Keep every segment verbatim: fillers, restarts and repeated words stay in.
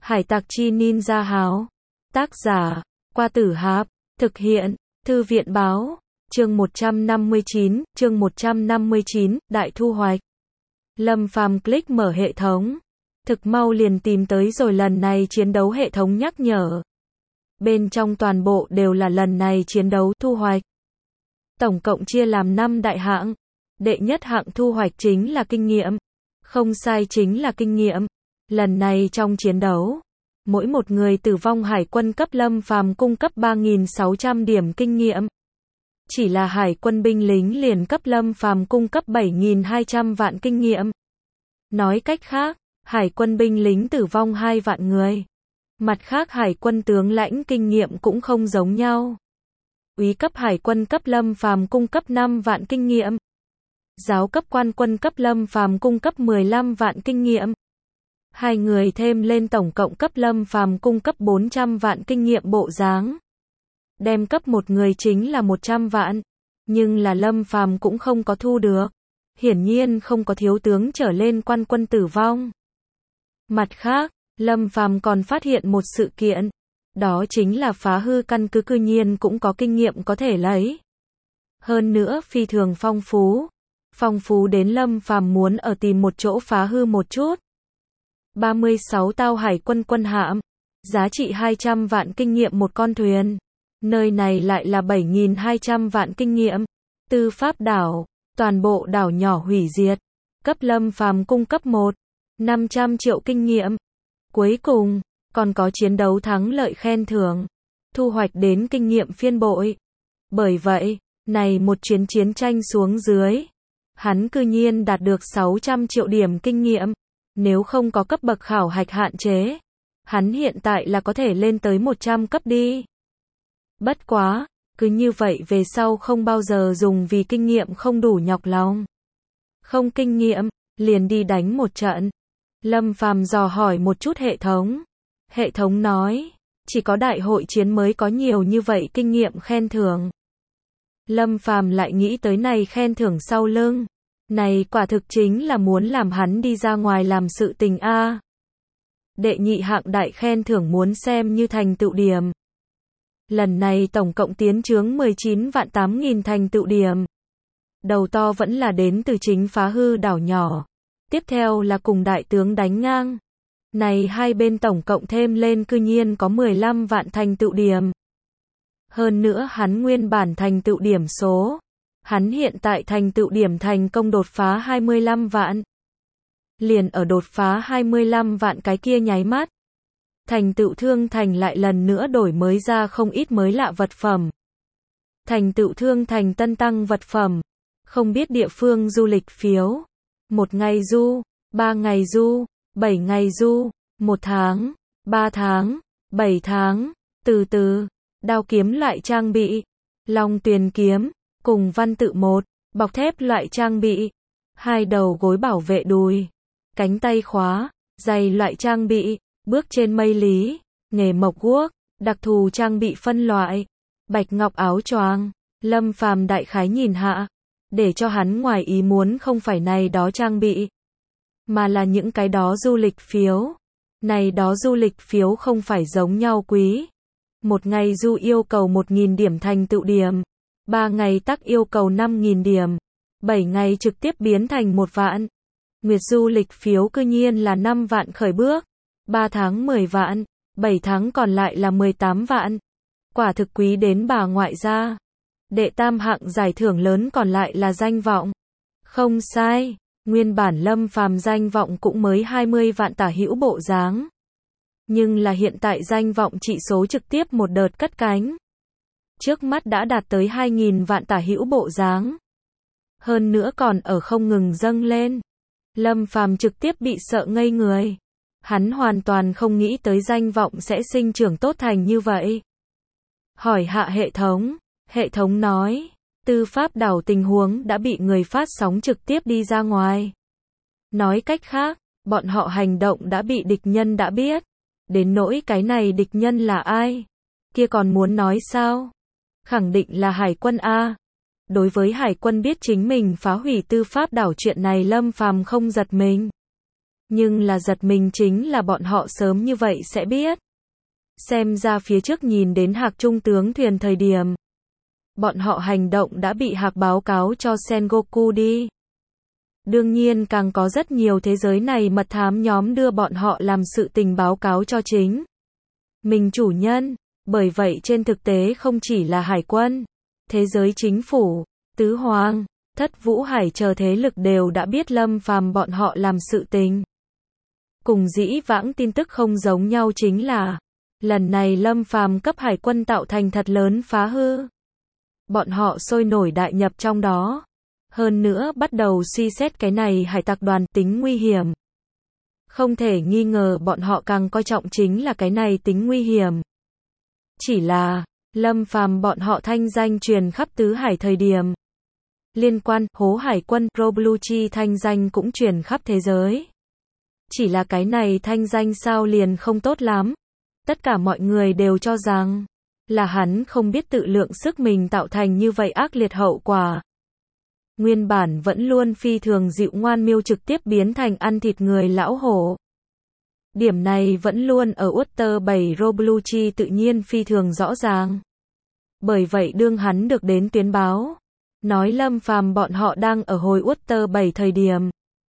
Hải tặc chi ninja háo. Tác giả, Qua Tử Hạp. Thực hiện, Thư viện báo. Chương một trăm năm mươi chín, chương một trăm năm mươi chín, Đại thu hoạch. Lâm Phàm click mở hệ thống. Thực mau liền tìm tới rồi lần này chiến đấu hệ thống nhắc nhở. Bên trong toàn bộ đều là lần này chiến đấu thu hoạch. Tổng cộng chia làm năm đại hạng. Đệ nhất hạng thu hoạch chính là kinh nghiệm. Không sai, chính là kinh nghiệm. Lần này trong chiến đấu, mỗi một người tử vong hải quân cấp Lâm Phàm cung cấp ba nghìn sáu trăm điểm kinh nghiệm. Chỉ là hải quân binh lính liền cấp Lâm Phàm cung cấp bảy nghìn hai trăm vạn kinh nghiệm. Nói cách khác, hải quân binh lính tử vong hai vạn người. Mặt khác hải quân tướng lãnh kinh nghiệm cũng không giống nhau. Úy cấp hải quân cấp Lâm Phàm cung cấp năm vạn kinh nghiệm. Giáo cấp quan quân cấp Lâm Phàm cung cấp mười lăm vạn kinh nghiệm. Hai người thêm lên tổng cộng cấp Lâm Phàm cung cấp bốn trăm vạn kinh nghiệm bộ dáng. Đem cấp một người chính là một trăm vạn, nhưng là Lâm Phàm cũng không có thu được. Hiển nhiên không có thiếu tướng trở lên quan quân tử vong. Mặt khác, Lâm Phàm còn phát hiện một sự kiện, đó chính là phá hư căn cứ cư nhiên cũng có kinh nghiệm có thể lấy. Hơn nữa phi thường phong phú. Phong phú đến Lâm Phàm muốn ở tìm một chỗ phá hư một chút. ba mươi sáu tàu hải quân quân hạm, giá trị hai trăm vạn kinh nghiệm một con thuyền. Nơi này lại là bảy nghìn hai trăm vạn kinh nghiệm. Tư pháp đảo, toàn bộ đảo nhỏ hủy diệt. Cấp Lâm Phàm cung cấp một, năm trăm triệu kinh nghiệm. Cuối cùng, còn có chiến đấu thắng lợi khen thưởng. Thu hoạch đến kinh nghiệm phiên bội. Bởi vậy, này một chuyến chiến tranh xuống dưới, hắn cư nhiên đạt được sáu trăm triệu điểm kinh nghiệm. Nếu không có cấp bậc khảo hạch hạn chế, hắn hiện tại là có thể lên tới một trăm cấp đi. Bất quá, cứ như vậy về sau không bao giờ dùng vì kinh nghiệm không đủ nhọc lòng. Không kinh nghiệm, liền đi đánh một trận. Lâm Phàm dò hỏi một chút hệ thống. Hệ thống nói, chỉ có đại hội chiến mới có nhiều như vậy kinh nghiệm khen thưởng. Lâm Phàm lại nghĩ tới này khen thưởng sau lưng. Này quả thực chính là muốn làm hắn đi ra ngoài làm sự tình a. Đệ nhị hạng đại khen thưởng muốn xem như thành tựu điểm. Lần này tổng cộng tiến chướng mười chín vạn tám nghìn thành tựu điểm. Đầu to vẫn là đến từ chính phá hư đảo nhỏ. Tiếp theo là cùng đại tướng đánh ngang. Này hai bên tổng cộng thêm lên cư nhiên có mười lăm vạn thành tựu điểm. Hơn nữa hắn nguyên bản thành tựu điểm số. Hắn hiện tại thành tựu điểm thành công đột phá hai mươi lăm vạn. Liền ở đột phá hai mươi lăm vạn cái kia nháy mắt. Thành tựu thương thành lại lần nữa đổi mới ra không ít mới lạ vật phẩm. Thành tựu thương thành tân tăng vật phẩm. Không biết địa phương du lịch phiếu. Một ngày du, ba ngày du, bảy ngày du, một tháng, ba tháng, bảy tháng, từ từ, đao kiếm loại trang bị, long tuyền kiếm, cùng văn tự một, bọc thép loại trang bị, hai đầu gối bảo vệ đùi, cánh tay khóa, giày loại trang bị, bước trên mây lý, nghề mộc guốc, đặc thù trang bị phân loại, bạch ngọc áo choàng. Lâm Phàm đại khái nhìn hạ, để cho hắn ngoài ý muốn không phải này đó trang bị, mà là những cái đó du lịch phiếu. Này đó du lịch phiếu không phải giống nhau quý. Một ngày du yêu cầu một nghìn điểm thành tựu điểm, ba ngày tắc yêu cầu năm nghìn điểm, bảy ngày trực tiếp biến thành một vạn. Nguyệt du lịch phiếu cư nhiên là năm vạn khởi bước, ba tháng mười vạn, bảy tháng còn lại là mười tám vạn. Quả thực quý đến bà ngoại gia. Đệ tam hạng giải thưởng lớn còn lại là danh vọng. Không sai, nguyên bản Lâm Phàm danh vọng cũng mới hai mươi vạn tả hữu bộ dáng. Nhưng là hiện tại danh vọng trị số trực tiếp một đợt cất cánh. Trước mắt đã đạt tới hai nghìn vạn tả hữu bộ dáng. Hơn nữa còn ở không ngừng dâng lên. Lâm Phàm trực tiếp bị sợ ngây người. Hắn hoàn toàn không nghĩ tới danh vọng sẽ sinh trưởng tốt thành như vậy. Hỏi hạ hệ thống. Hệ thống nói, tư pháp đảo tình huống đã bị người phát sóng trực tiếp đi ra ngoài. Nói cách khác, bọn họ hành động đã bị địch nhân đã biết. Đến nỗi cái này địch nhân là ai? Kia còn muốn nói sao? Khẳng định là hải quân A. Đối với hải quân biết chính mình phá hủy tư pháp đảo chuyện này Lâm Phàm không giật mình. Nhưng là giật mình chính là bọn họ sớm như vậy sẽ biết. Xem ra phía trước nhìn đến Hạc Trung tướng thuyền thời điểm. Bọn họ hành động đã bị Hạc báo cáo cho Sengoku đi. Đương nhiên càng có rất nhiều thế giới này mật thám nhóm đưa bọn họ làm sự tình báo cáo cho chính mình chủ nhân. Bởi vậy trên thực tế không chỉ là hải quân, thế giới chính phủ, tứ hoàng, thất vũ hải chờ thế lực đều đã biết Lâm Phàm bọn họ làm sự tình. Cùng dĩ vãng tin tức không giống nhau chính là, lần này Lâm Phàm cấp hải quân tạo thành thật lớn phá hư. Bọn họ sôi nổi đại nhập trong đó. Hơn nữa bắt đầu suy xét cái này hải tặc đoàn tính nguy hiểm. Không thể nghi ngờ bọn họ càng coi trọng chính là cái này tính nguy hiểm. Chỉ là, Lâm Phàm bọn họ thanh danh truyền khắp tứ hải thời điểm. Liên quan, hố hải quân, Robluchi thanh danh cũng truyền khắp thế giới. Chỉ là cái này thanh danh sao liền không tốt lắm. Tất cả mọi người đều cho rằng, là hắn không biết tự lượng sức mình tạo thành như vậy ác liệt hậu quả. Nguyên bản vẫn luôn phi thường dịu ngoan miêu trực tiếp biến thành ăn thịt người lão hổ. Điểm này vẫn luôn ở Water bảy Robluchi tự nhiên phi thường rõ ràng. Bởi vậy đương hắn được đến tuyến báo, nói Lâm Phàm bọn họ đang ở hồi Water bảy thời điểm.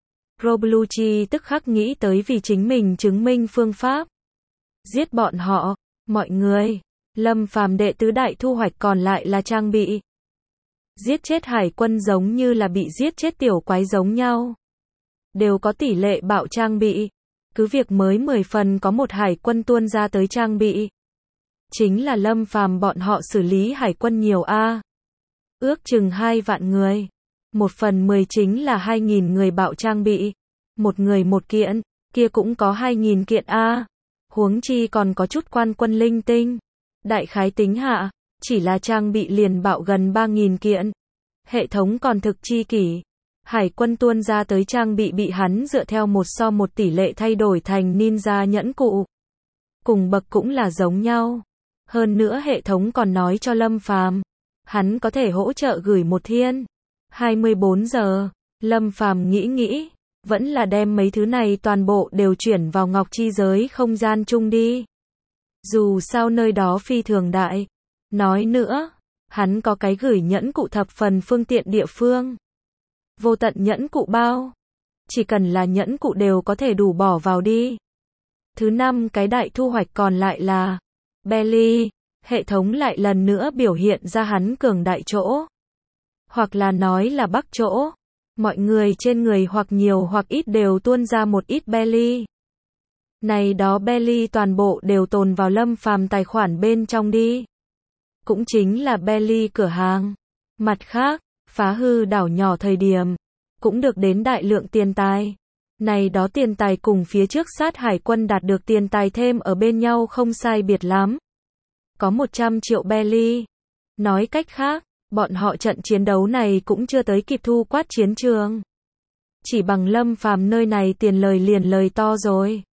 Robluchi tức khắc nghĩ tới vì chính mình chứng minh phương pháp. Giết bọn họ, mọi người. Lâm Phàm đệ tứ đại thu hoạch còn lại là trang bị. Giết chết hải quân giống như là bị giết chết tiểu quái giống nhau. Đều có tỷ lệ bạo trang bị. Cứ việc mới mười phần có một hải quân tuôn ra tới trang bị. Chính là Lâm Phàm bọn họ xử lý hải quân nhiều a. Ước chừng hai vạn người. Một phần mười chính là hai nghìn người bạo trang bị. Một người một kiện, kia cũng có hai nghìn kiện a. Huống chi còn có chút quan quân linh tinh. Đại khái tính hạ, chỉ là trang bị liền bạo gần ba nghìn kiện. Hệ thống còn thực chi kỷ. Hải quân tuôn ra tới trang bị bị hắn dựa theo một so một tỷ lệ thay đổi thành ninja nhẫn cụ. Cùng bậc cũng là giống nhau. Hơn nữa hệ thống còn nói cho Lâm Phàm, hắn có thể hỗ trợ gửi một thiên. hai mươi bốn giờ, Lâm Phàm nghĩ nghĩ, vẫn là đem mấy thứ này toàn bộ đều chuyển vào ngọc chi giới không gian chung đi. Dù sao nơi đó phi thường đại. Nói nữa, hắn có cái gửi nhẫn cụ thập phần phương tiện địa phương. Vô tận nhẫn cụ bao. Chỉ cần là nhẫn cụ đều có thể đủ bỏ vào đi. Thứ năm cái đại thu hoạch còn lại là Belly. Hệ thống lại lần nữa biểu hiện ra hắn cường đại chỗ. Hoặc là nói là bắc chỗ. Mọi người trên người hoặc nhiều hoặc ít đều tuôn ra một ít Belly. Này đó Belly toàn bộ đều tồn vào Lâm Phàm tài khoản bên trong đi. Cũng chính là Belly cửa hàng. Mặt khác, phá hư đảo nhỏ thời điểm, cũng được đến đại lượng tiền tài. Này đó tiền tài cùng phía trước sát hải quân đạt được tiền tài thêm ở bên nhau không sai biệt lắm. Có một trăm triệu Belly. Nói cách khác, bọn họ trận chiến đấu này cũng chưa tới kịp thu quát chiến trường. Chỉ bằng Lâm Phàm nơi này tiền lời liền lời to rồi.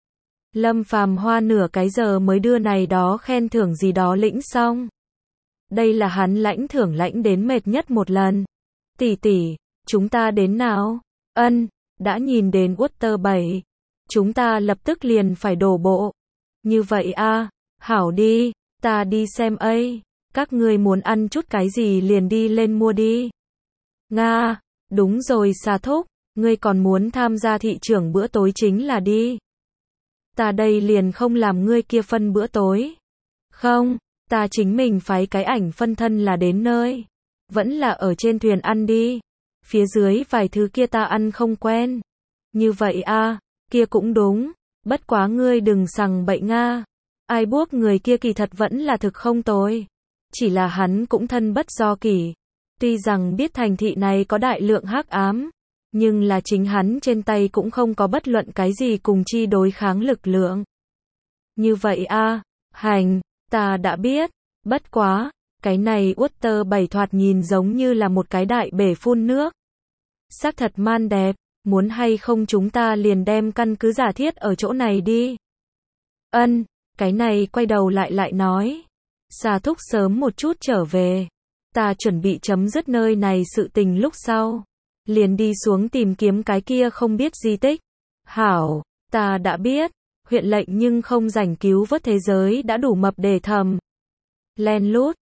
Lâm Phàm hoa nửa cái giờ mới đưa này đó khen thưởng gì đó lĩnh xong. Đây là hắn lãnh thưởng lãnh đến mệt nhất một lần. Tỷ tỷ, chúng ta đến nào? Ân, đã nhìn đến Water bảy. Chúng ta lập tức liền phải đổ bộ. Như vậy a, hảo đi, ta đi xem ấy. Các ngươi muốn ăn chút cái gì liền đi lên mua đi. Nga, đúng rồi Sa Thúc, ngươi còn muốn tham gia thị trường bữa tối chính là đi. Ta đây liền không làm ngươi kia phân bữa tối. Không, ta chính mình phái cái ảnh phân thân là đến nơi. Vẫn là ở trên thuyền ăn đi. Phía dưới vài thứ kia ta ăn không quen. Như vậy a, kia cũng đúng. Bất quá ngươi đừng sằng bậy Nga. Ai buộc người kia kỳ thật vẫn là thực không tồi. Chỉ là hắn cũng thân bất do kỷ. Tuy rằng biết thành thị này có đại lượng hắc ám. Nhưng là chính hắn trên tay cũng không có bất luận cái gì cùng chi đối kháng lực lượng. Như vậy a, hành, ta đã biết. Bất quá, cái này Water bảy thoạt nhìn giống như là một cái đại bể phun nước. Xác thật man đẹp, muốn hay không chúng ta liền đem căn cứ giả thiết ở chỗ này đi. Ân, cái này quay đầu lại lại nói. Sa Thúc sớm một chút trở về. Ta chuẩn bị chấm dứt nơi này sự tình lúc sau. Liền đi xuống tìm kiếm cái kia không biết di tích. Hảo, ta đã biết. Huyện lệnh nhưng không rảnh cứu vớt thế giới đã đủ mập để thầm. Len lút,